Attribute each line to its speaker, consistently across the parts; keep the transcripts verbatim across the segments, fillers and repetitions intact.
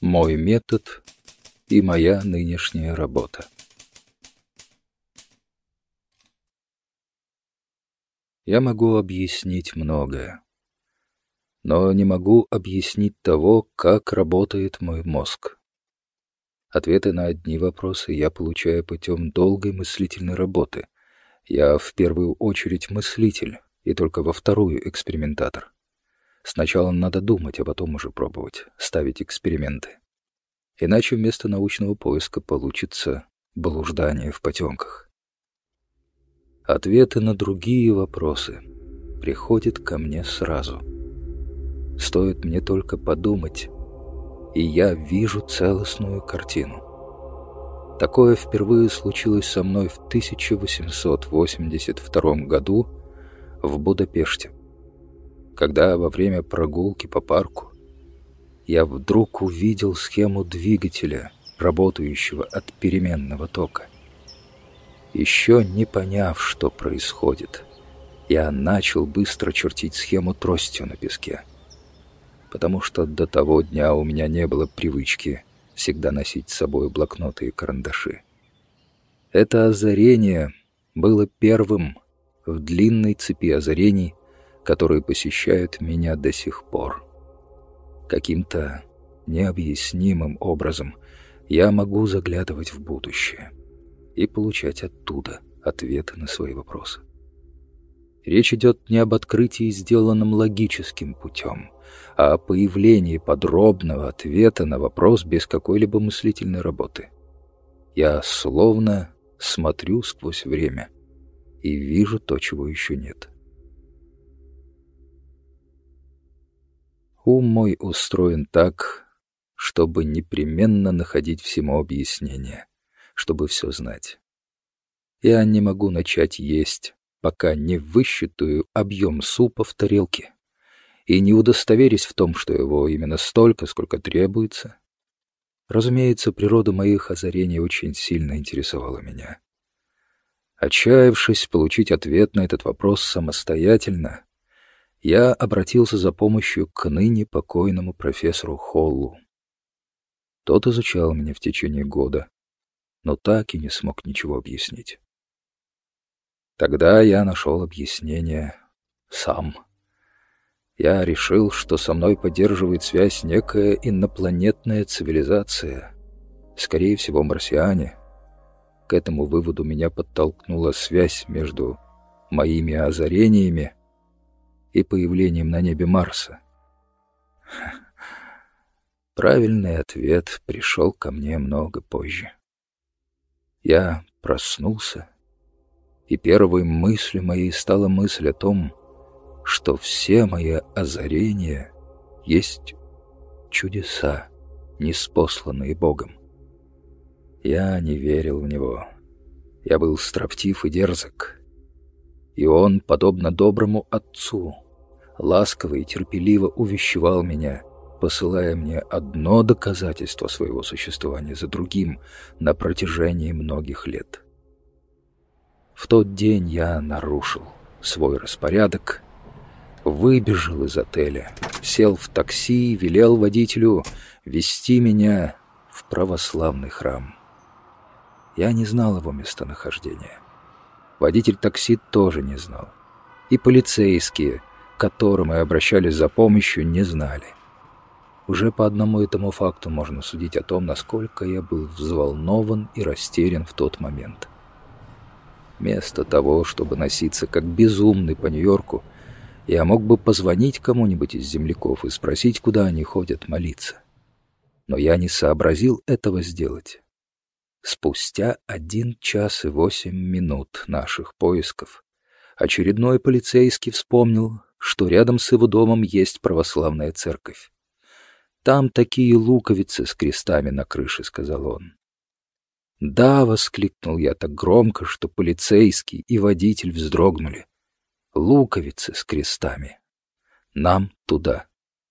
Speaker 1: Мой метод и моя нынешняя работа. Я могу объяснить многое, но не могу объяснить того, как работает мой мозг. Ответы на одни вопросы я получаю путем долгой мыслительной работы. Я в первую очередь мыслитель, и только во вторую экспериментатор. Сначала надо думать, а потом уже пробовать, ставить эксперименты. Иначе вместо научного поиска получится блуждание в потемках. Ответы на другие вопросы приходят ко мне сразу. Стоит мне только подумать, и я вижу целостную картину. Такое впервые случилось со мной в тысяча восемьсот восемьдесят втором году в Будапеште, когда во время прогулки по парку я вдруг увидел схему двигателя, работающего от переменного тока. Еще не поняв, что происходит, я начал быстро чертить схему тростью на песке, потому что до того дня у меня не было привычки всегда носить с собой блокноты и карандаши. Это озарение было первым в длинной цепи озарений, которые посещают меня до сих пор. Каким-то необъяснимым образом я могу заглядывать в будущее и получать оттуда ответы на свои вопросы. Речь идет не об открытии, сделанном логическим путем, а о появлении подробного ответа на вопрос без какой-либо мыслительной работы. Я словно смотрю сквозь время и вижу то, чего еще нет. Ум мой устроен так, чтобы непременно находить всему объяснение, чтобы все знать. Я не могу начать есть, пока не высчитаю объем супа в тарелке и не удостоверюсь в том, что его именно столько, сколько требуется. Разумеется, природа моих озарений очень сильно интересовала меня. Отчаявшись получить ответ на этот вопрос самостоятельно, я обратился за помощью к ныне покойному профессору Холлу. Тот изучал меня в течение года, но так и не смог ничего объяснить. Тогда я нашел объяснение сам. Я решил, что со мной поддерживает связь некая инопланетная цивилизация, скорее всего, марсиане. К этому выводу меня подтолкнула связь между моими озарениями и появлением на небе Марса. Правильный ответ пришел ко мне много позже. Я проснулся, и первой мыслью моей стала мысль о том, что все мои озарения есть чудеса, ниспосланные Богом. Я не верил в него. Я был строптив и дерзок. И он, подобно доброму отцу, ласково и терпеливо увещевал меня, посылая мне одно доказательство своего существования за другим на протяжении многих лет. В тот день я нарушил свой распорядок, выбежал из отеля, сел в такси и велел водителю везти меня в православный храм. Я не знал его местонахождения. Водитель такси тоже не знал. И полицейские, к которым мы обращались за помощью, не знали. Уже по одному этому факту можно судить о том, насколько я был взволнован и растерян в тот момент. Вместо того, чтобы носиться как безумный по Нью-Йорку, я мог бы позвонить кому-нибудь из земляков и спросить, куда они ходят молиться. Но я не сообразил этого сделать. Спустя один час и восемь минут наших поисков очередной полицейский вспомнил, что рядом с его домом есть православная церковь. «Там такие луковицы с крестами на крыше», — сказал он. «Да», — воскликнул я так громко, что полицейский и водитель вздрогнули. «Луковицы с крестами. Нам туда».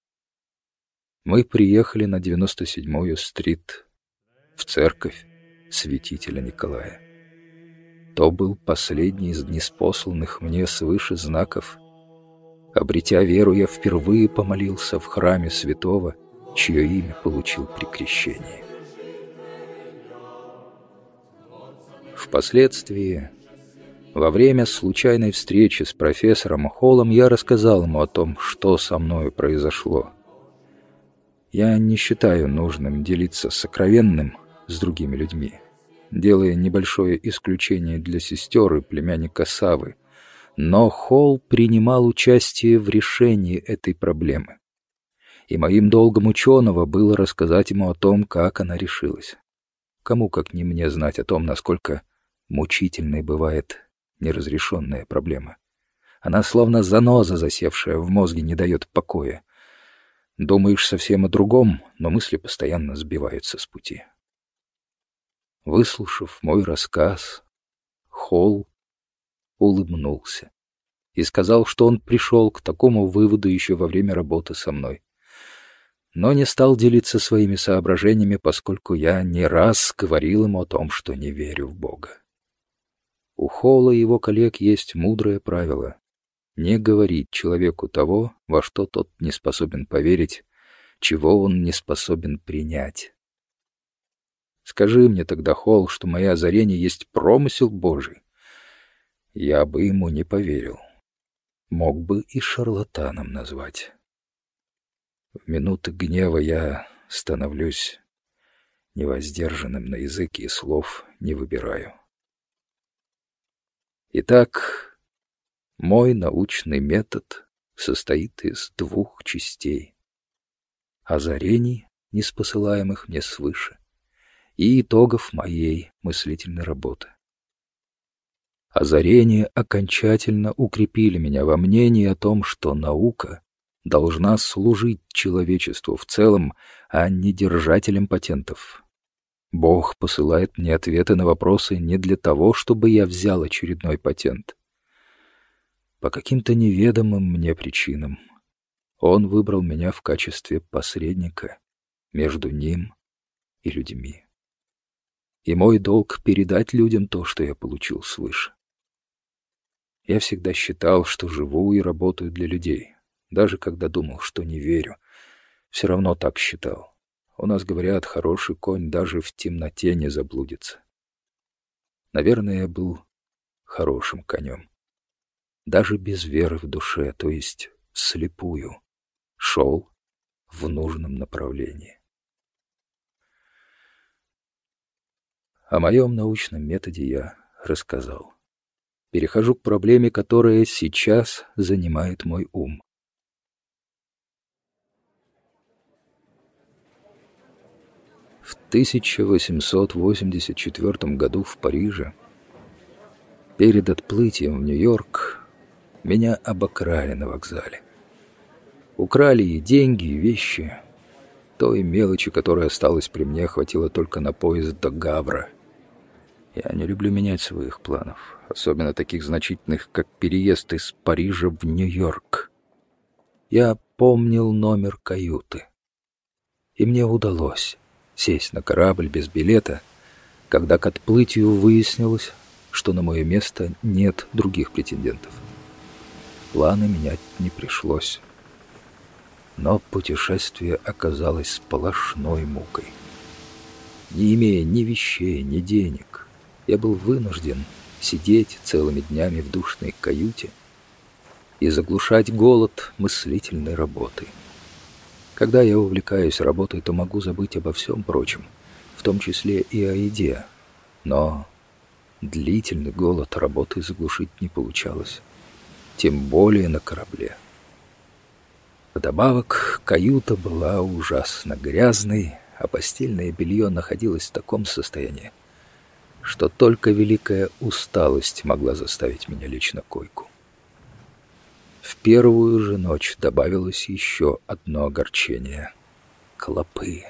Speaker 1: Мы приехали на девяносто седьмую стрит, в церковь святителя Николая. То был последний из ниспосланных мне свыше знаков. Обретя веру, я впервые помолился в храме святого чье имя получил при крещении. Впоследствии, во время случайной встречи с профессором Холлом, я рассказал ему о том, что со мною произошло. Я не считаю нужным делиться сокровенным с другими людьми, делая небольшое исключение для сестер и племянника Савы, но Холл принимал участие в решении этой проблемы, и моим долгом ученого было рассказать ему о том, как она решилась. Кому, как не мне, знать о том, насколько мучительной бывает неразрешенная проблема. Она словно заноза, засевшая в мозге, не дает покоя. Думаешь совсем о другом, но мысли постоянно сбиваются с пути. Выслушав мой рассказ, Холл улыбнулся и сказал, что он пришел к такому выводу еще во время работы со мной, но не стал делиться своими соображениями, поскольку я не раз говорил ему о том, что не верю в Бога. У Холла и его коллег есть мудрое правило — не говорить человеку того, во что тот не способен поверить, чего он не способен принять. Скажи мне тогда, Холл, что мое озарение есть промысел Божий. Я бы ему не поверил. Мог бы и шарлатаном назвать. В минуты гнева я становлюсь невоздержанным на языке и слов не выбираю. Итак, мой научный метод состоит из двух частей: озарений, ниспосылаемых мне свыше, и итогов моей мыслительной работы. Озарения окончательно укрепили меня во мнении о том, что наука должна служить человечеству в целом, а не держателям патентов. Бог посылает мне ответы на вопросы не для того, чтобы я взял очередной патент. По каким-то неведомым мне причинам Он выбрал меня в качестве посредника между Ним и людьми. И мой долг — передать людям то, что я получил свыше. Я всегда считал, что живу и работаю для людей. Даже когда думал, что не верю, все равно так считал. У нас говорят, хороший конь даже в темноте не заблудится. Наверное, я был хорошим конем. Даже без веры в душе, то есть слепую, шел в нужном направлении. О моем научном методе я рассказал. Перехожу к проблеме, которая сейчас занимает мой ум. В тысяча восемьсот восемьдесят четвёртом году в Париже, перед отплытием в Нью-Йорк, меня обокрали на вокзале. Украли и деньги, и вещи. Той мелочи, которая осталась при мне, хватило только на поезд до Гавра. Я не люблю менять своих планов, особенно таких значительных, как переезд из Парижа в Нью-Йорк. Я помнил номер каюты, и мне удалось сесть на корабль без билета, когда к отплытию выяснилось, что на мое место нет других претендентов. Планы менять не пришлось. Но путешествие оказалось сплошной мукой. Не имея ни вещей, ни денег, я был вынужден сидеть целыми днями в душной каюте и заглушать голод мыслительной работой. Когда я увлекаюсь работой, то могу забыть обо всем прочем, в том числе и о еде. Но длительный голод работы заглушить не получалось, тем более на корабле. Вдобавок, каюта была ужасно грязной, а постельное белье находилось в таком состоянии, что только великая усталость могла заставить меня лечь на койку. В первую же ночь добавилось еще одно огорчение — клопы.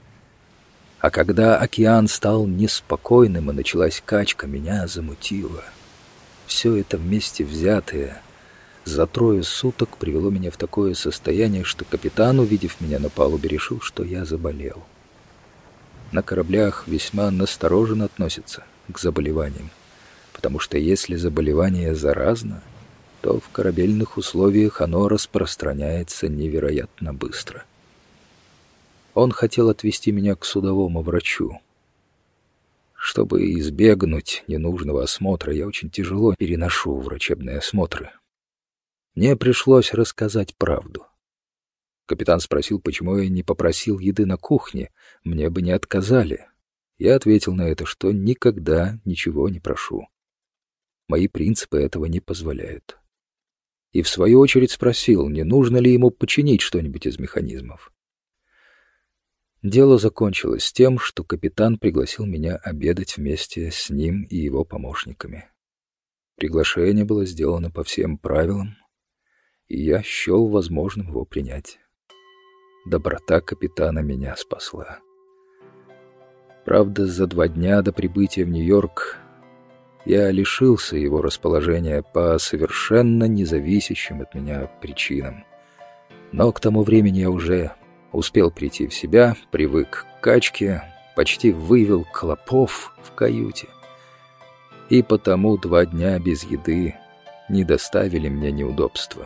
Speaker 1: А когда океан стал неспокойным и началась качка, меня замутило. Все это вместе взятое за трое суток привело меня в такое состояние, что капитан, увидев меня на палубе, решил, что я заболел. На кораблях весьма настороженно относятся к заболеваниям, потому что если заболевание заразно, то в корабельных условиях оно распространяется невероятно быстро. Он хотел отвезти меня к судовому врачу. Чтобы избегнуть ненужного осмотра, я очень тяжело переношу врачебные осмотры. Мне пришлось рассказать правду. Капитан спросил, почему я не попросил еды на кухне, мне бы не отказали. Я ответил на это, что никогда ничего не прошу. Мои принципы этого не позволяют. И в свою очередь спросил, не нужно ли ему починить что-нибудь из механизмов. Дело закончилось тем, что капитан пригласил меня обедать вместе с ним и его помощниками. Приглашение было сделано по всем правилам, и я счел возможным его принять. Доброта капитана меня спасла. Правда, за два дня до прибытия в Нью-Йорк я лишился его расположения по совершенно независящим от меня причинам. Но к тому времени я уже успел прийти в себя, привык к качке, почти вывел клопов в каюте. И потому два дня без еды не доставили мне неудобства.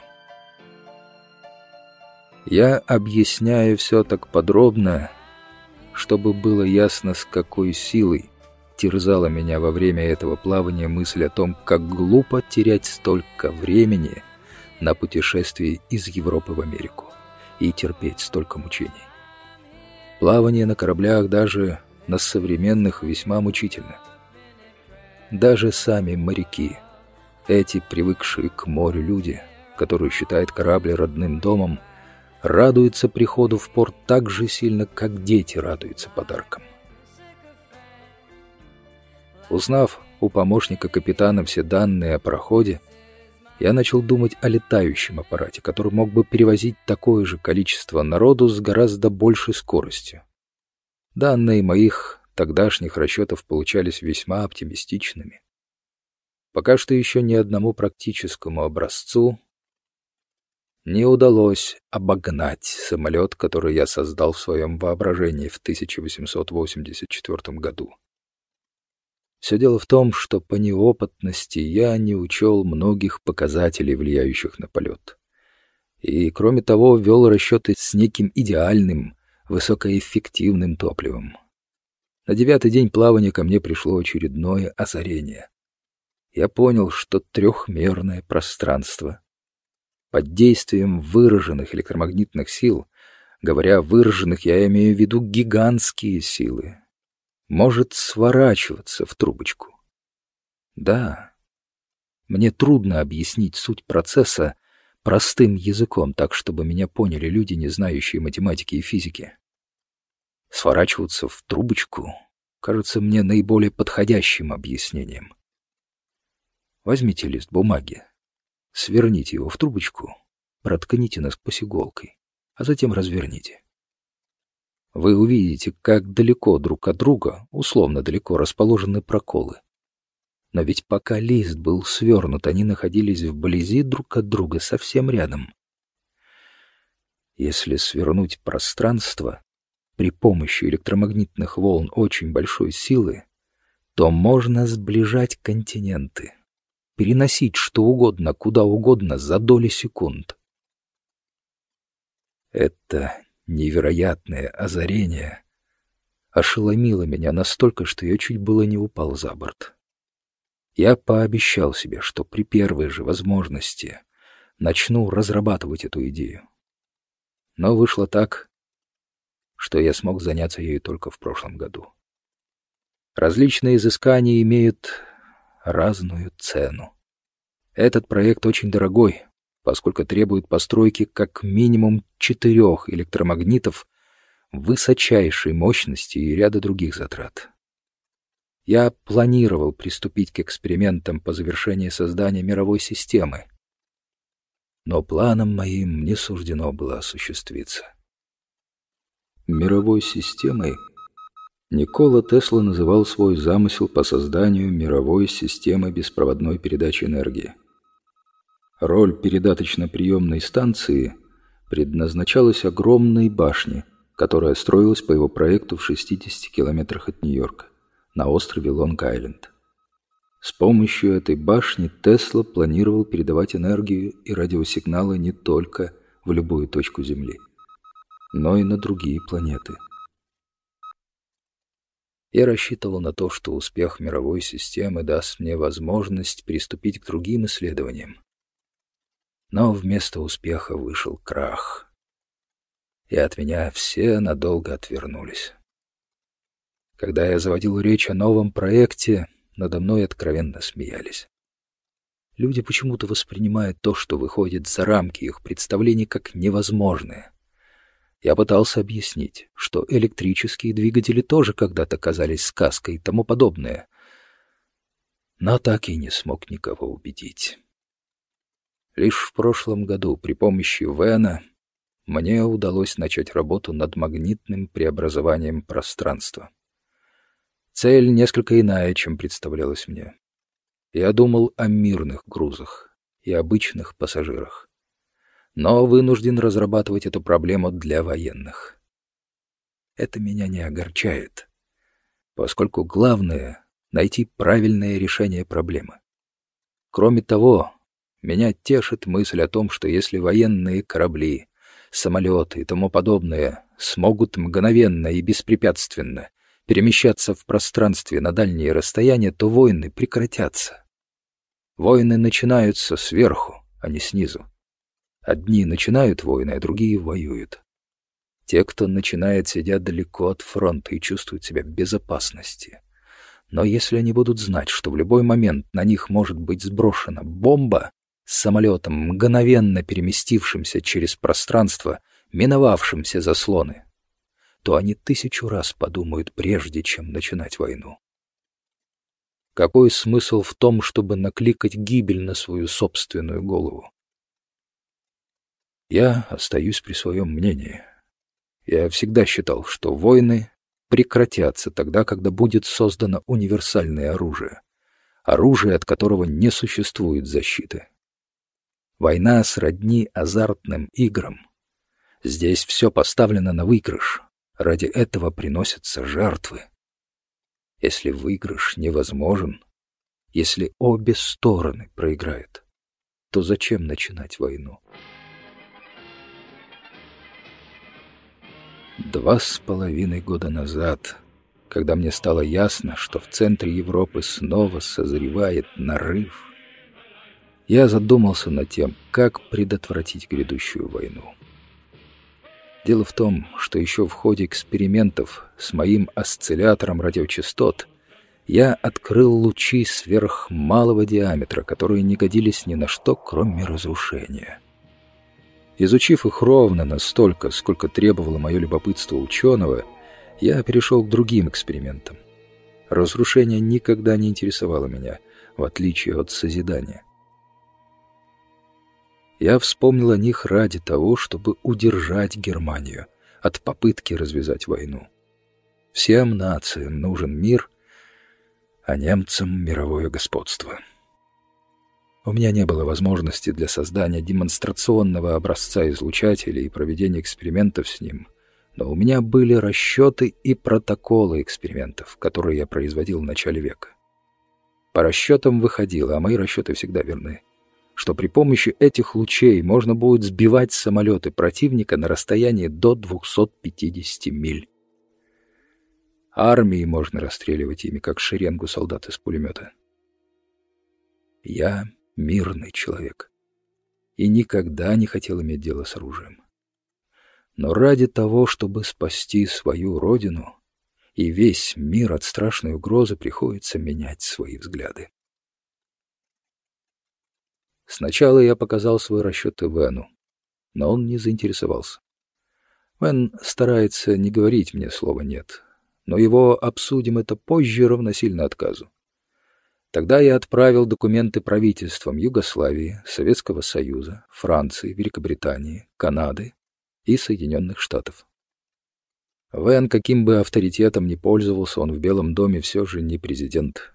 Speaker 1: Я объясняю все так подробно, чтобы было ясно, с какой силой терзала меня во время этого плавания мысль о том, как глупо терять столько времени на путешествие из Европы в Америку и терпеть столько мучений. Плавание на кораблях даже на современных весьма мучительно. Даже сами моряки, эти привыкшие к морю люди, которые считают корабль родным домом, радуются приходу в порт так же сильно, как дети радуются подаркам. Узнав у помощника капитана все данные о пароходе, я начал думать о летающем аппарате, который мог бы перевозить такое же количество народу с гораздо большей скоростью. Данные моих тогдашних расчетов получались весьма оптимистичными. Пока что еще ни одному практическому образцу не удалось обогнать самолет, который я создал в своем воображении в тысяча восемьсот восемьдесят четвёртом году. Все дело в том, что по неопытности я не учел многих показателей, влияющих на полет. И, кроме того, вел расчеты с неким идеальным, высокоэффективным топливом. На девятый день плавания ко мне пришло очередное озарение. Я понял, что трехмерное пространство под действием выраженных электромагнитных сил, говоря выраженных, я имею в виду гигантские силы, может сворачиваться в трубочку. Да, мне трудно объяснить суть процесса простым языком, так, чтобы меня поняли люди, не знающие математики и физики. Сворачиваться в трубочку кажется мне наиболее подходящим объяснением. Возьмите лист бумаги, сверните его в трубочку, проткните насквозь иголкой, а затем разверните. Вы увидите, как далеко друг от друга, условно далеко, расположены проколы. Но ведь пока лист был свернут, они находились вблизи друг от друга, совсем рядом. Если свернуть пространство при помощи электромагнитных волн очень большой силы, то можно сближать континенты, переносить что угодно, куда угодно за доли секунд. Это невероятное озарение ошеломило меня настолько, что я чуть было не упал за борт. Я пообещал себе, что при первой же возможности начну разрабатывать эту идею. Но вышло так, что я смог заняться ею только в прошлом году. Различные изыскания имеют разную цену. Этот проект очень дорогой, поскольку требует постройки как минимум четырех электромагнитов высочайшей мощности и ряда других затрат. Я планировал приступить к экспериментам по завершении создания мировой системы, но планам моим не суждено было осуществиться. Мировой системой Никола Тесла называл свой замысел по созданию мировой системы беспроводной передачи энергии. Роль передаточно-приемной станции предназначалась огромной башне, которая строилась по его проекту в шестидесяти километрах от Нью-Йорка, на острове Лонг-Айленд. С помощью этой башни Тесла планировал передавать энергию и радиосигналы не только в любую точку Земли, но и на другие планеты. Я рассчитывал на то, что успех мировой системы даст мне возможность приступить к другим исследованиям. Но вместо успеха вышел крах, и от меня все надолго отвернулись. Когда я заводил речь о новом проекте, надо мной откровенно смеялись. Люди почему-то воспринимают то, что выходит за рамки их представлений, как невозможное. Я пытался объяснить, что электрические двигатели тоже когда-то казались сказкой и тому подобное, но так и не смог никого убедить. Лишь в прошлом году при помощи Вэна мне удалось начать работу над магнитным преобразованием пространства. Цель несколько иная, чем представлялась мне. Я думал о мирных грузах и обычных пассажирах, но вынужден разрабатывать эту проблему для военных. Это меня не огорчает, поскольку главное — найти правильное решение проблемы. Кроме того, меня тешит мысль о том, что если военные корабли, самолеты и тому подобное смогут мгновенно и беспрепятственно перемещаться в пространстве на дальние расстояния, то войны прекратятся. Войны начинаются сверху, а не снизу. Одни начинают войны, а другие воюют. Те, кто начинает, сидят далеко от фронта и чувствуют себя в безопасности. Но если они будут знать, что в любой момент на них может быть сброшена бомба с самолетом, мгновенно переместившимся через пространство, миновавшим все заслоны, то они тысячу раз подумают, прежде чем начинать войну. Какой смысл в том, чтобы накликать гибель на свою собственную голову? Я остаюсь при своем мнении. Я всегда считал, что войны прекратятся тогда, когда будет создано универсальное оружие. Оружие, от которого не существует защиты. Война сродни азартным играм. Здесь все поставлено на выигрыш. Ради этого приносятся жертвы. Если выигрыш невозможен, если обе стороны проиграют, то зачем начинать войну? Два с половиной года назад, когда мне стало ясно, что в центре Европы снова созревает нарыв, я задумался над тем, как предотвратить грядущую войну. Дело в том, что еще в ходе экспериментов с моим осциллятором радиочастот я открыл лучи сверхмалого диаметра, которые не годились ни на что, кроме разрушения. Изучив их ровно настолько, сколько требовало мое любопытство ученого, я перешел к другим экспериментам. Разрушение никогда не интересовало меня, в отличие от созидания. Я вспомнил о них ради того, чтобы удержать Германию от попытки развязать войну. Всем нациям нужен мир, а немцам — мировое господство. У меня не было возможности для создания демонстрационного образца излучателя и проведения экспериментов с ним, но у меня были расчеты и протоколы экспериментов, которые я производил в начале века. По расчетам выходило, а мои расчеты всегда верны, что при помощи этих лучей можно будет сбивать самолеты противника на расстоянии до двухсот пятидесяти миль. Армии можно расстреливать ими, как шеренгу солдат из пулемета. Я мирный человек и никогда не хотел иметь дело с оружием. Но ради того, чтобы спасти свою родину и весь мир от страшной угрозы, приходится менять свои взгляды. Сначала я показал свой расчет Вену, но он не заинтересовался. Вен старается не говорить мне слова «нет», но его «обсудим это позже» равносильно отказу. Тогда я отправил документы правительствам Югославии, Советского Союза, Франции, Великобритании, Канады и Соединенных Штатов. Вен, каким бы авторитетом ни пользовался, он в Белом доме все же не президент.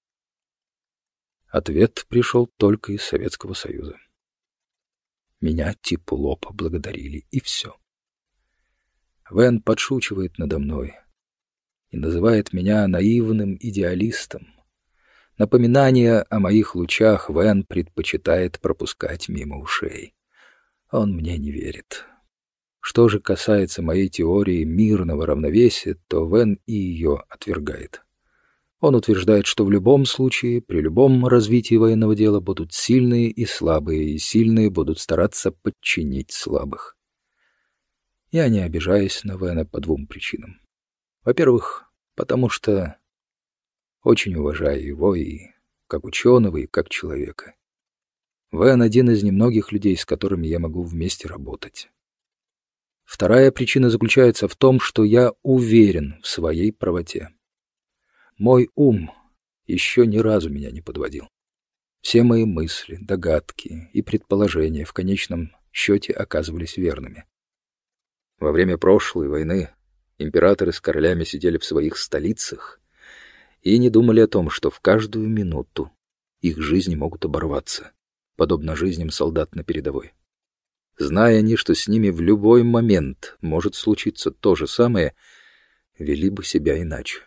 Speaker 1: Ответ пришел только из Советского Союза. Меня тепло поблагодарили, и все. Вен подшучивает надо мной и называет меня наивным идеалистом. Напоминание о моих лучах Вен предпочитает пропускать мимо ушей. Он мне не верит. Что же касается моей теории мирного равновесия, то Вен и ее отвергает. Он утверждает, что в любом случае, при любом развитии военного дела будут сильные и слабые, и сильные будут стараться подчинить слабых. Я не обижаюсь на Вена по двум причинам. Во-первых, потому что очень уважаю его и как ученого, и как человека. Вен — один из немногих людей, с которыми я могу вместе работать. Вторая причина заключается в том, что я уверен в своей правоте. Мой ум еще ни разу меня не подводил. Все мои мысли, догадки и предположения в конечном счете оказывались верными. Во время прошлой войны императоры с королями сидели в своих столицах и не думали о том, что в каждую минуту их жизни могут оборваться, подобно жизням солдат на передовой. Зная они, что с ними в любой момент может случиться то же самое, вели бы себя иначе.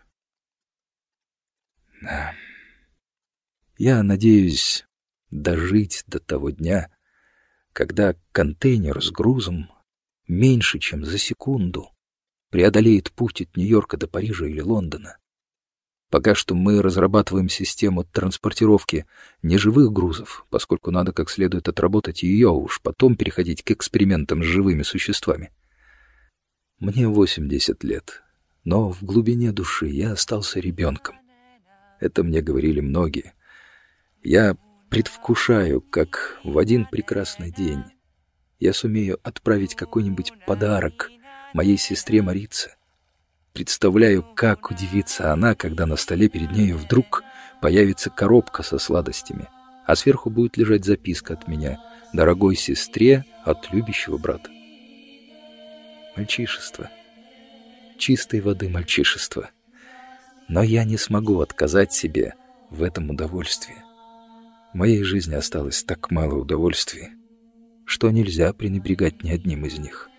Speaker 1: Я надеюсь дожить до того дня, когда контейнер с грузом меньше, чем за секунду преодолеет путь от Нью-Йорка до Парижа или Лондона. Пока что мы разрабатываем систему транспортировки неживых грузов, поскольку надо как следует отработать ее, а уж потом переходить к экспериментам с живыми существами. Мне восемьдесят лет, но в глубине души я остался ребенком. Это мне говорили многие. Я предвкушаю, как в один прекрасный день я сумею отправить какой-нибудь подарок моей сестре Марице. Представляю, как удивится она, когда на столе перед нею вдруг появится коробка со сладостями, а сверху будет лежать записка от меня: «Дорогой сестре от любящего брата». Мальчишество. Чистой воды мальчишество. Но я не смогу отказать себе в этом удовольствии. В моей жизни осталось так мало удовольствий, что нельзя пренебрегать ни одним из них.